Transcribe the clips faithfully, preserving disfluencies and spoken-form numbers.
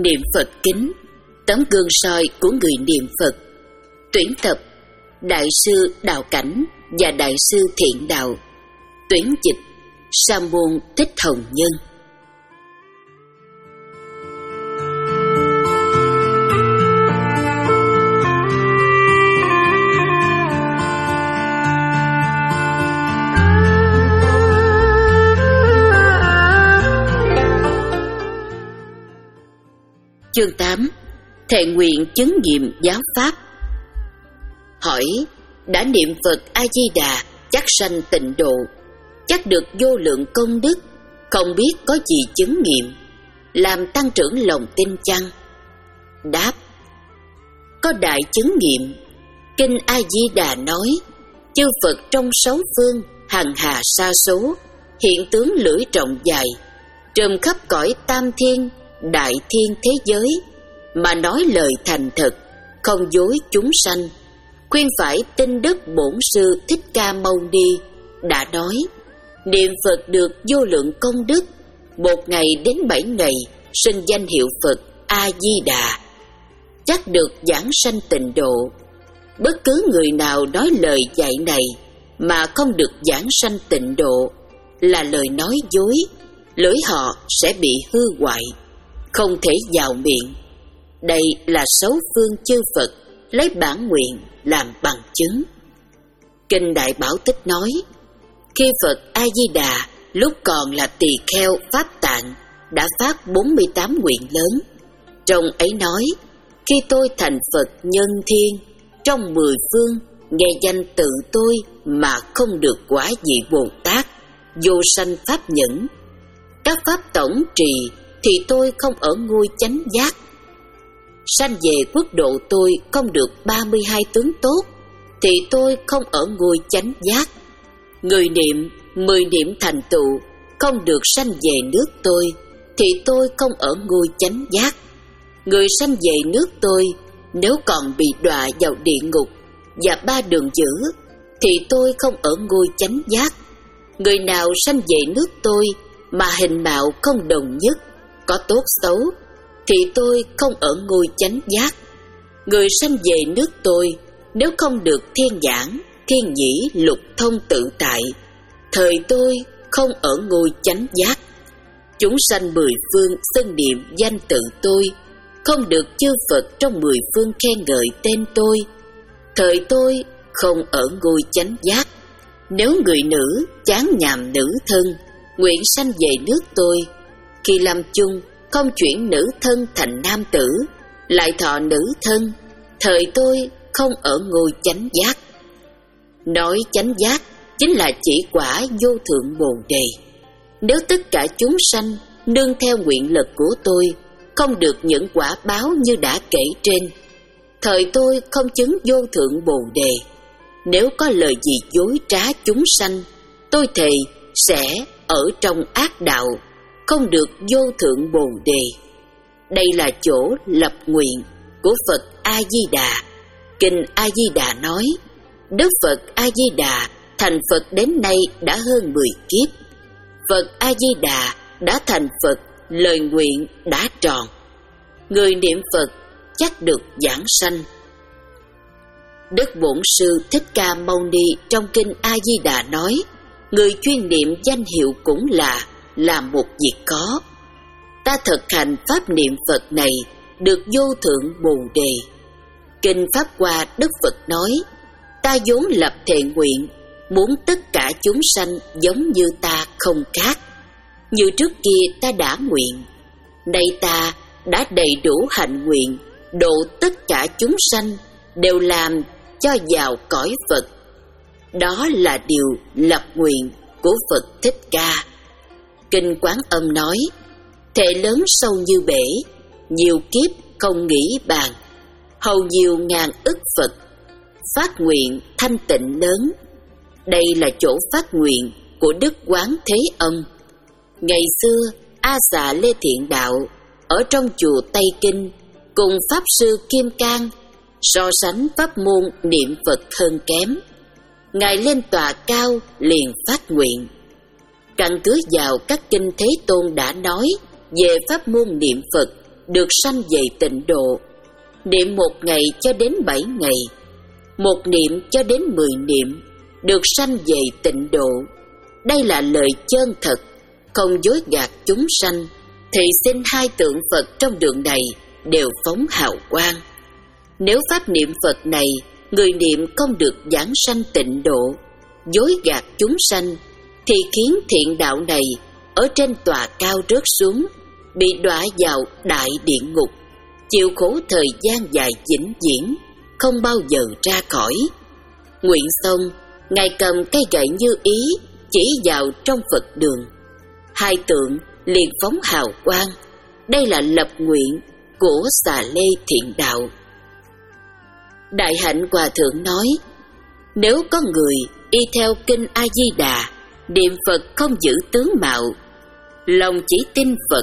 Niệm Phật kính, tấm gương soi của người niệm Phật. Tuyển tập Đại sư Đạo Cảnh và Đại sư Thiện Đạo. Tuyển dịch Sa môn Thích Hồng Nhân. Chương tám. Thệ nguyện chứng nghiệm giáo pháp. Hỏi: đã niệm Phật A-di-đà chắc sanh tịnh độ, chắc được vô lượng công đức, không biết có gì chứng nghiệm làm tăng trưởng lòng tin chăng? Đáp: có đại chứng nghiệm. Kinh A-di-đà nói: chư Phật trong sáu phương hằng hà sa số, hiện tướng lưỡi rộng dài, trùm khắp cõi tam thiên đại thiên thế giới, mà nói lời thành thật, không dối chúng sanh. Khuyên phải tin đức bổn sư Thích Ca Mâu Ni đã nói: niệm Phật được vô lượng công đức, một ngày đến bảy ngày xưng danh hiệu Phật A-di-đà, chắc được giảng sanh tịnh độ. Bất cứ người nào nói lời dạy này mà không được giảng sanh tịnh độ là lời nói dối, lưỡi họ sẽ bị hư hoại, không thể vào miệng. Đây là sáu phương chư Phật lấy bản nguyện làm bằng chứng. Kinh Đại Bảo Tích nói: khi Phật A-di-đà lúc còn là tỳ kheo Pháp Tạng đã phát bốn mươi tám nguyện lớn. Trong ấy nói: khi tôi thành Phật nhân thiên, trong mười phương nghe danh tự tôi mà không được quả vị Bồ Tát, vô sanh pháp nhẫn. Các pháp tổng trì thì tôi không ở ngôi chánh giác. Sanh về quốc độ tôi không được ba mươi hai tướng tốt, thì tôi không ở ngôi chánh giác. Người niệm mười niệm thành tựu không được sanh về nước tôi, thì tôi không ở ngôi chánh giác. Người sanh về nước tôi nếu còn bị đọa vào địa ngục và ba đường dữ, thì tôi không ở ngôi chánh giác. Người nào sanh về nước tôi mà hình mạo không đồng nhất, có tốt xấu, thì tôi không ở ngôi chánh giác. Người sanh về nước tôi nếu không được thiên giảng, thiên nhĩ, lục thông tự tại, thời tôi không ở ngôi chánh giác. Chúng sanh mười phương xưng niệm danh tự tôi, không được chư Phật trong mười phương khen ngợi tên tôi, thời tôi không ở ngôi chánh giác. Nếu người nữ chán nhàm nữ thân, nguyện sanh về nước tôi, khi lâm chung không chuyển nữ thân thành nam tử, lại thọ nữ thân, thời tôi không ở ngôi chánh giác. Nói chánh giác chính là chỉ quả vô thượng Bồ Đề. Nếu tất cả chúng sanh nương theo nguyện lực của tôi, không được những quả báo như đã kể trên, thời tôi không chứng vô thượng Bồ Đề. Nếu có lời gì dối trá chúng sanh, tôi thề sẽ ở trong ác đạo, không được vô thượng Bồ Đề. Đây là chỗ lập nguyện của Phật A-di-đà. Kinh A-di-đà nói: Đức Phật A-di-đà thành Phật đến nay đã hơn mười kiếp. Phật A-di-đà đã thành Phật, lời nguyện đã tròn. Người niệm Phật chắc được giảng sanh. Đức Bổn Sư Thích Ca Mâu Ni trong kinh A-di-đà nói: người chuyên niệm danh hiệu cũng là làm một việc khó. Ta thực hành pháp niệm Phật này được vô thượng Bồ Đề. Kinh Pháp Hoa Đức Phật nói: ta vốn lập thệ nguyện, muốn tất cả chúng sanh giống như ta không khác. Như trước kia ta đã nguyện, nay ta đã đầy đủ hạnh nguyện, độ tất cả chúng sanh đều làm cho vào cõi Phật. Đó là điều lập nguyện của Phật Thích Ca. Kinh Quán Âm nói: thệ lớn sâu như bể, nhiều kiếp không nghĩ bàn, hầu nhiều ngàn ức Phật, phát nguyện thanh tịnh lớn. Đây là chỗ phát nguyện của Đức Quán Thế Âm. Ngày xưa A Xà Lê Thiện Đạo ở trong chùa Tây Kinh cùng Pháp Sư Kim Cang so sánh pháp môn niệm Phật hơn kém. Ngài lên tòa cao liền phát nguyện. Căn cứ vào các kinh Thế Tôn đã nói về pháp môn niệm Phật được sanh về tịnh độ. Niệm một ngày cho đến bảy ngày, một niệm cho đến mười niệm, được sanh về tịnh độ. Đây là lời chân thật, không dối gạt chúng sanh. Thì xin hai tượng Phật trong đường này đều phóng hào quang. Nếu pháp niệm Phật này người niệm không được giảng sanh tịnh độ, dối gạt chúng sanh, thì khiến thiện đạo này ở trên tòa cao rớt xuống, bị đọa vào đại địa ngục, chịu khổ thời gian dài vĩnh viễn, không bao giờ ra khỏi. Nguyện xong, Ngài cầm cây gậy như ý chỉ vào trong Phật đường. Hai tượng liền phóng hào quang. Đây là lập nguyện của Xà Lê Thiện Đạo. Đại Hạnh Hòa Thượng nói, nếu có người y theo kinh A Di Đà, niệm Phật không giữ tướng mạo, lòng chỉ tin Phật,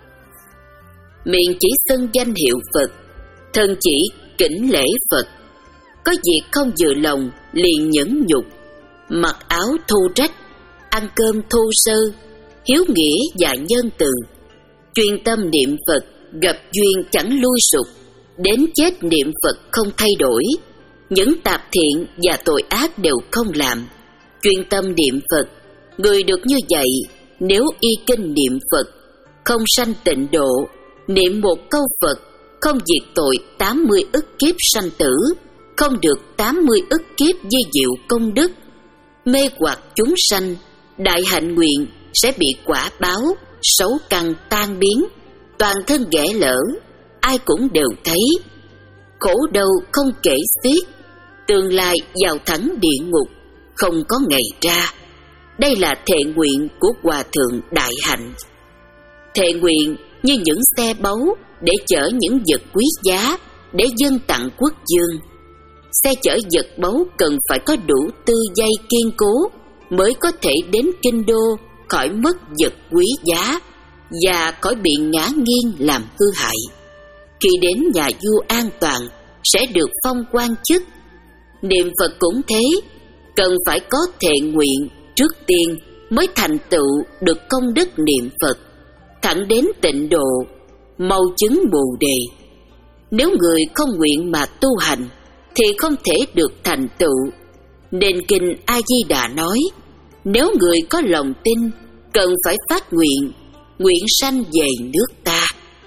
miệng chỉ xưng danh hiệu Phật, thân chỉ kính lễ Phật, có việc không vừa lòng liền nhẫn nhục, mặc áo thu trách, ăn cơm thu sơ, hiếu nghĩa và nhân từ, chuyên tâm niệm Phật, gặp duyên chẳng lui sụp, đến chết niệm Phật không thay đổi, những tạp thiện và tội ác đều không làm, chuyên tâm niệm Phật. Người được như vậy, nếu y kinh niệm Phật, không sanh tịnh độ, niệm một câu Phật, không diệt tội tám mươi ức kiếp sanh tử, không được tám mươi ức kiếp di diệu công đức, mê hoặc chúng sanh, đại hạnh nguyện sẽ bị quả báo, xấu căn tan biến, toàn thân ghẻ lỡ, ai cũng đều thấy. Khổ đau không kể xiết, tương lai vào thẳng địa ngục, không có ngày ra. Đây là thệ nguyện của Hòa Thượng Đại Hạnh. Thệ nguyện như những xe báu để chở những vật quý giá để dâng tặng quốc dương. Xe chở vật báu cần phải có đủ tư dây kiên cố mới có thể đến kinh đô khỏi mất vật quý giá và khỏi bị ngã nghiêng làm hư hại. Khi đến nhà vua an toàn sẽ được phong quan chức. Niệm Phật cũng thế, cần phải có thệ nguyện trước tiên mới thành tựu được công đức niệm Phật, thẳng đến tịnh độ, mau chứng Bồ Đề. Nếu người không nguyện mà tu hành thì không thể được thành tựu. Nên kinh A Di Đà nói, nếu người có lòng tin, cần phải phát nguyện, nguyện sanh về nước ta.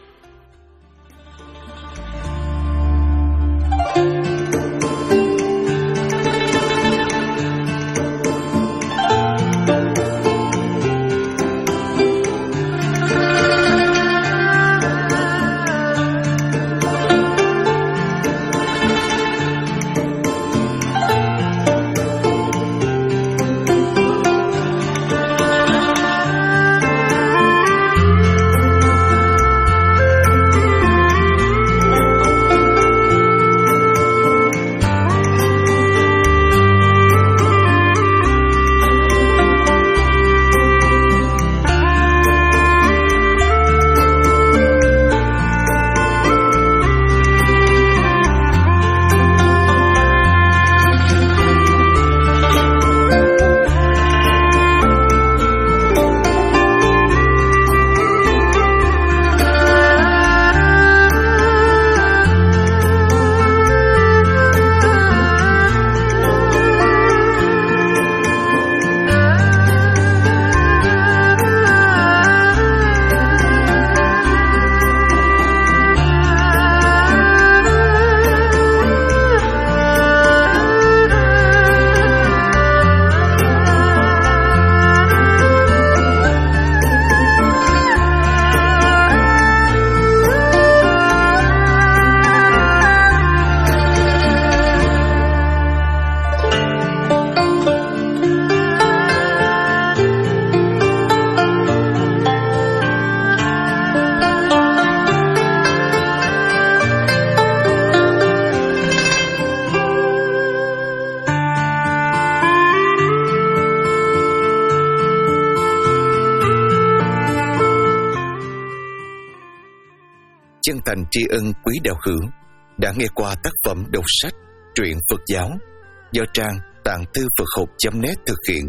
Chân thành tri ân quý đạo hữu đã nghe qua tác phẩm đọc sách truyện Phật giáo do trang tạng thư Phật học chấm net thực hiện.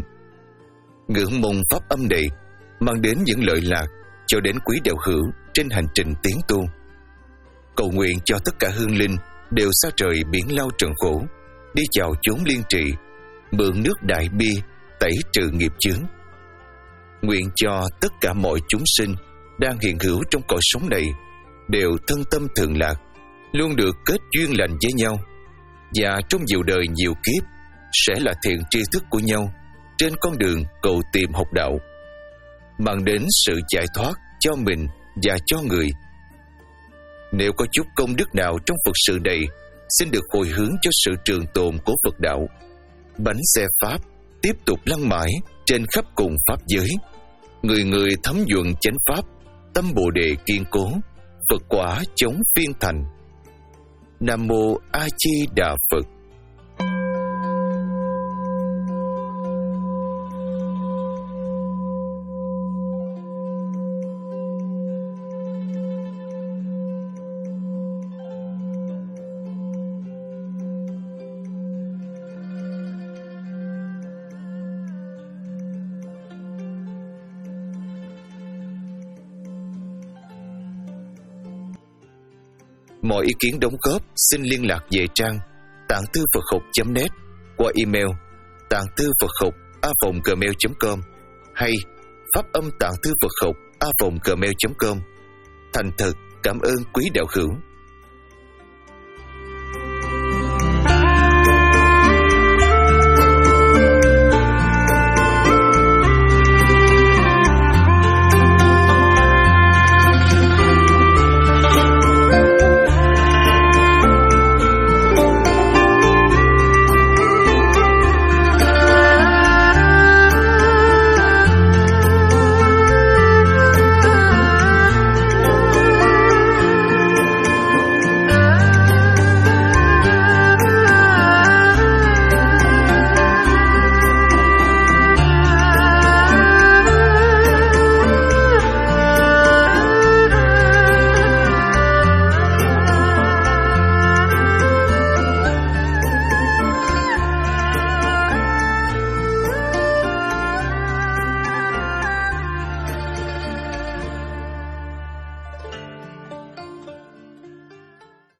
Ngưỡng mong pháp âm này mang đến những lợi lạc cho đến quý đạo hữu trên hành trình tiến tu. cầu nguyện cho tất cả hương linh đều xa trời biển lao trần khổ, đi vào chốn liên trị, mượn nước đại bi tẩy trừ nghiệp chướng. Nguyện cho tất cả mọi chúng sinh đang hiện hữu trong cõi sống này đều thân tâm thường lạc, luôn được kết duyên lành với nhau, và trong nhiều đời nhiều kiếp sẽ là thiện tri thức của nhau trên con đường cầu tìm học đạo, mang đến sự giải thoát cho mình và cho người. Nếu có chút công đức nào trong Phật sự này, xin được hồi hướng cho sự trường tồn của Phật đạo. Bánh xe Pháp tiếp tục lăn mãi trên khắp cùng Pháp giới, người người thấm nhuận chánh Pháp, tâm Bồ Đề kiên cố, Phật quả chống phiên thành. Nam Mô A Di Đà Phật. Mọi ý kiến đóng góp xin liên lạc về trang tạng thư Phật học chấm net qua email tạng thư Phật học a vòng gmail chấm com hay pháp âm tạng thư Phật học a vòng gmail chấm com. Thành thật cảm ơn quý đạo hữu.